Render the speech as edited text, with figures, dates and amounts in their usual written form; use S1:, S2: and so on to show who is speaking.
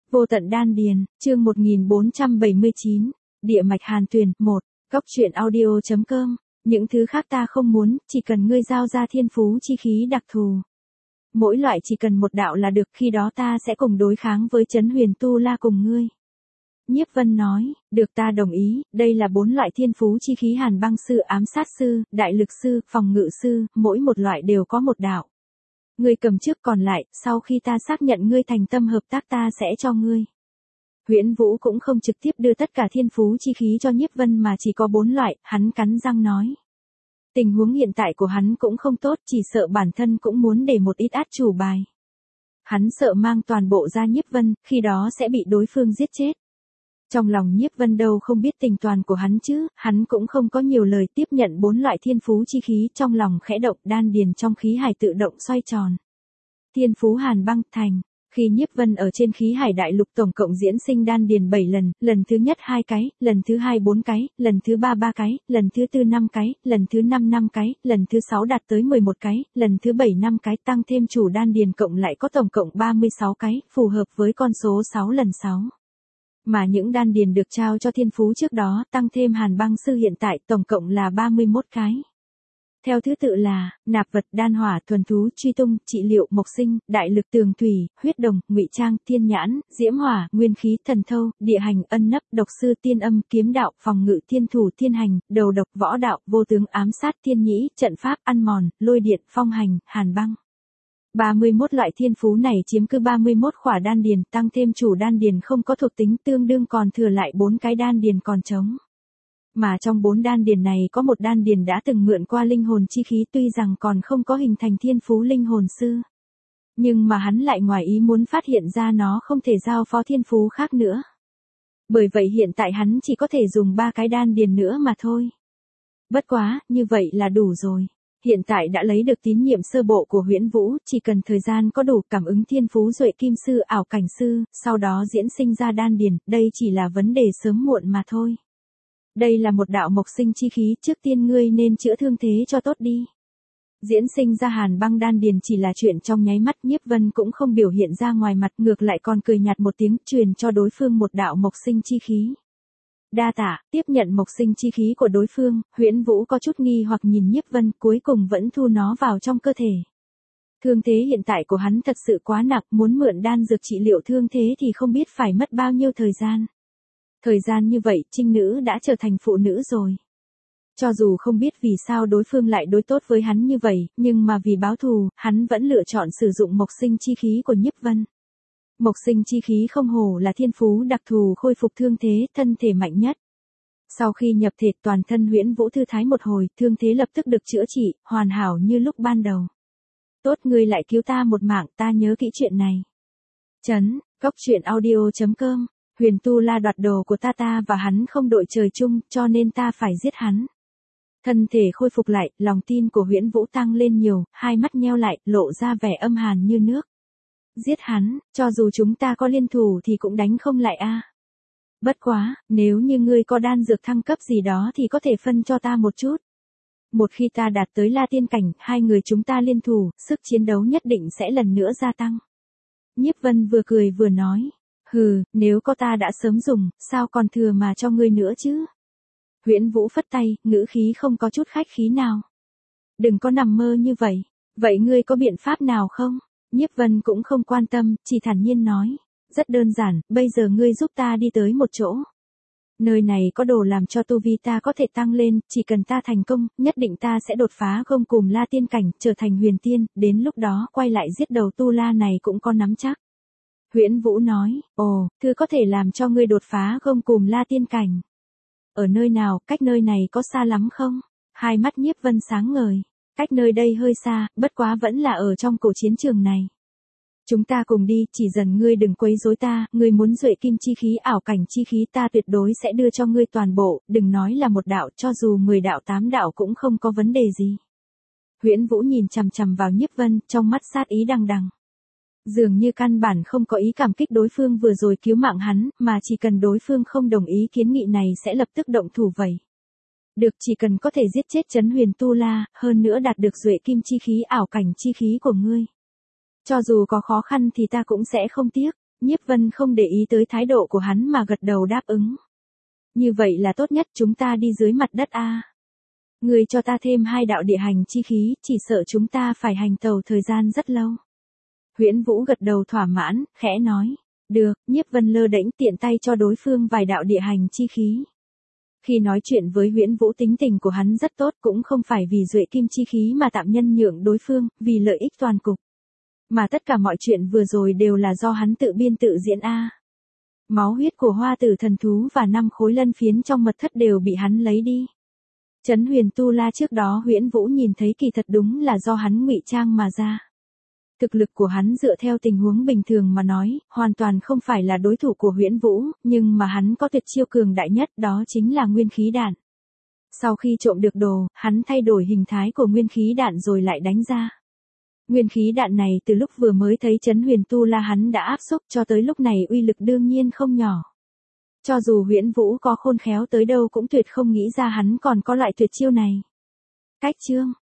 S1: Vô tận đan điền, chương 1479, địa mạch hàn tuyền, 1, góc truyện audio.com, những thứ khác ta không muốn, chỉ cần ngươi giao ra thiên phú chi khí đặc thù. Mỗi loại chỉ cần một đạo là được, khi đó ta sẽ cùng đối kháng với Trấn Huyền Tu La cùng ngươi. Nhiếp Vân nói, được ta đồng ý, đây là 4 loại thiên phú chi khí hàn băng sư, ám sát sư, đại lực sư, phòng ngự sư, mỗi một loại đều có một đạo. Ngươi cầm trước còn lại, sau khi ta xác nhận ngươi thành tâm hợp tác ta sẽ cho ngươi. Huyễn Vũ cũng không trực tiếp đưa tất cả thiên phú chi khí cho Nhiếp Vân mà chỉ có 4 loại, hắn cắn răng nói. Tình huống hiện tại của hắn cũng không tốt, chỉ sợ bản thân cũng muốn để một ít át chủ bài. Hắn sợ mang toàn bộ ra Nhiếp Vân, khi đó sẽ bị đối phương giết chết. Trong lòng Nhiếp Vân đâu không biết tình toàn của hắn chứ, hắn cũng không có nhiều lời, tiếp nhận 4 loại thiên phú chi khí, trong lòng khẽ động, đan điền trong khí hải tự động xoay tròn. Thiên phú hàn băng thành, khi Nhiếp Vân ở trên khí hải đại lục tổng cộng diễn sinh đan điền 7 lần, lần thứ nhất 2 cái, lần thứ 2 4 cái, lần thứ 3 3 cái, lần thứ 4 5 cái, lần thứ 5 5 cái, lần thứ 6 đạt tới 11 cái, lần thứ 7 5 cái, tăng thêm chủ đan điền cộng lại có tổng cộng 36 cái, phù hợp với con số 6 lần 6. Mà những đan điền được trao cho thiên phú trước đó, tăng thêm hàn băng sư hiện tại, tổng cộng là 31 cái. Theo thứ tự là, nạp vật, đan hỏa, thuần thú, truy tung, trị liệu, mộc sinh, đại lực, tường thủy, huyết đồng, ngụy trang, thiên nhãn, diễm hỏa, nguyên khí, thần thâu, địa hành, ân nấp, độc sư, tiên âm, kiếm đạo, phòng ngự, thiên thủ, thiên hành, đầu độc, võ đạo, vô tướng, ám sát, thiên nhĩ, trận pháp, ăn mòn, lôi điện, phong hành, hàn băng. 31 loại thiên phú này chiếm cứ 31 khỏa đan điền, tăng thêm chủ đan điền không có thuộc tính, tương đương còn thừa lại 4 cái đan điền còn trống. Mà trong 4 đan điền này có một đan điền đã từng mượn qua linh hồn chi khí, tuy rằng còn không có hình thành thiên phú linh hồn sư. Nhưng mà hắn lại ngoài ý muốn phát hiện ra nó không thể giao phó thiên phú khác nữa. Bởi vậy hiện tại hắn chỉ có thể dùng 3 cái đan điền nữa mà thôi. Bất quá, như vậy là đủ rồi. Hiện tại đã lấy được tín nhiệm sơ bộ của Huyễn Vũ, chỉ cần thời gian có đủ, cảm ứng thiên phú duệ kim sư, ảo cảnh sư, sau đó diễn sinh ra đan điền, đây chỉ là vấn đề sớm muộn mà thôi. Đây là một đạo mộc sinh chi khí, trước tiên ngươi nên chữa thương thế cho tốt đi. Diễn sinh ra hàn băng đan điền chỉ là chuyện trong nháy mắt, Nhiếp Vân cũng không biểu hiện ra ngoài mặt, ngược lại còn cười nhạt một tiếng, truyền cho đối phương một đạo mộc sinh chi khí. Đa tạ, tiếp nhận mộc sinh chi khí của đối phương, Huyễn Vũ có chút nghi hoặc nhìn Nhiếp Vân, cuối cùng vẫn thu nó vào trong cơ thể. Thương thế hiện tại của hắn thật sự quá nặng, muốn mượn đan dược trị liệu thương thế thì không biết phải mất bao nhiêu thời gian. Thời gian như vậy, trinh nữ đã trở thành phụ nữ rồi. Cho dù không biết vì sao đối phương lại đối tốt với hắn như vậy, nhưng mà vì báo thù, hắn vẫn lựa chọn sử dụng mộc sinh chi khí của Nhiếp Vân. Mộc sinh chi khí không hổ là thiên phú đặc thù khôi phục thương thế, thân thể mạnh nhất. Sau khi nhập thể, toàn thân Huyễn Vũ thư thái một hồi, thương thế lập tức được chữa trị, hoàn hảo như lúc ban đầu. Tốt, ngươi lại cứu ta một mạng, ta nhớ kỹ chuyện này. Góc truyện audio.com, Huyền Tu La đoạt đồ của ta và hắn không đội trời chung, cho nên ta phải giết hắn. Thân thể khôi phục lại, lòng tin của Huyễn Vũ tăng lên nhiều, hai mắt nheo lại, lộ ra vẻ âm hàn như nước. Giết hắn, cho dù chúng ta có liên thủ thì cũng đánh không lại a. Bất quá, nếu như ngươi có đan dược thăng cấp gì đó thì có thể phân cho ta một chút. Một khi ta đạt tới La Tiên cảnh, hai người chúng ta liên thủ, sức chiến đấu nhất định sẽ lần nữa gia tăng. Nhiếp Vân vừa cười vừa nói, hừ, nếu có ta đã sớm dùng, sao còn thừa mà cho ngươi nữa chứ? Huyễn Vũ phất tay, ngữ khí không có chút khách khí nào. Đừng có nằm mơ như vậy, vậy ngươi có biện pháp nào không? Nhiếp Vân cũng không quan tâm, chỉ thản nhiên nói. Rất đơn giản, bây giờ ngươi giúp ta đi tới một chỗ. Nơi này có đồ làm cho tu vi ta có thể tăng lên, chỉ cần ta thành công, nhất định ta sẽ đột phá gông cùm La Tiên cảnh, trở thành huyền tiên, đến lúc đó quay lại giết đầu tu la này cũng có nắm chắc. Huyễn Vũ nói, ồ, thứ có thể làm cho ngươi đột phá gông cùm La Tiên cảnh. Ở nơi nào, cách nơi này có xa lắm không? Hai mắt Nhiếp Vân sáng ngời. Cách nơi đây hơi xa, bất quá vẫn là ở trong cổ chiến trường này. Chúng ta cùng đi, chỉ dần ngươi đừng quấy rối ta, ngươi muốn duệ kim chi khí, ảo cảnh chi khí ta tuyệt đối sẽ đưa cho ngươi toàn bộ, đừng nói là một đạo, cho dù 10 đạo 8 đạo cũng không có vấn đề gì. Huyễn Vũ nhìn chằm chằm vào Nhiếp Vân, trong mắt sát ý đằng đằng. Dường như căn bản không có ý cảm kích đối phương vừa rồi cứu mạng hắn, mà chỉ cần đối phương không đồng ý kiến nghị này sẽ lập tức động thủ vậy. Được, chỉ cần có thể giết chết Trấn Huyền Tu La, hơn nữa đạt được duệ kim chi khí, ảo cảnh chi khí của ngươi. Cho dù có khó khăn thì ta cũng sẽ không tiếc. Nhiếp Vân không để ý tới thái độ của hắn mà gật đầu đáp ứng. Như vậy là tốt nhất, chúng ta đi dưới mặt đất a. Người cho ta thêm 2 đạo địa hành chi khí, chỉ sợ chúng ta phải hành tàu thời gian rất lâu. Huyễn Vũ gật đầu thỏa mãn, khẽ nói. Được, Nhiếp Vân lơ đễnh tiện tay cho đối phương vài đạo địa hành chi khí. Khi nói chuyện với Huyễn Vũ tính tình của hắn rất tốt, cũng không phải vì duệ kim chi khí mà tạm nhân nhượng đối phương, vì lợi ích toàn cục. Mà tất cả mọi chuyện vừa rồi đều là do hắn tự biên tự diễn a. Máu huyết của hoa tử thần thú và 5 khối lân phiến trong mật thất đều bị hắn lấy đi. Trấn Huyền Tu La trước đó Huyễn Vũ nhìn thấy kỳ thật đúng là do hắn ngụy trang mà ra. Thực lực của hắn dựa theo tình huống bình thường mà nói, hoàn toàn không phải là đối thủ của Huyễn Vũ, nhưng mà hắn có tuyệt chiêu cường đại nhất, đó chính là nguyên khí đạn. Sau khi trộm được đồ, hắn thay đổi hình thái của nguyên khí đạn rồi lại đánh ra. Nguyên khí đạn này từ lúc vừa mới thấy Trấn Huyền Tu La hắn đã áp xúc, cho tới lúc này uy lực đương nhiên không nhỏ. Cho dù Huyễn Vũ có khôn khéo tới đâu cũng tuyệt không nghĩ ra hắn còn có loại tuyệt chiêu này. Cách chương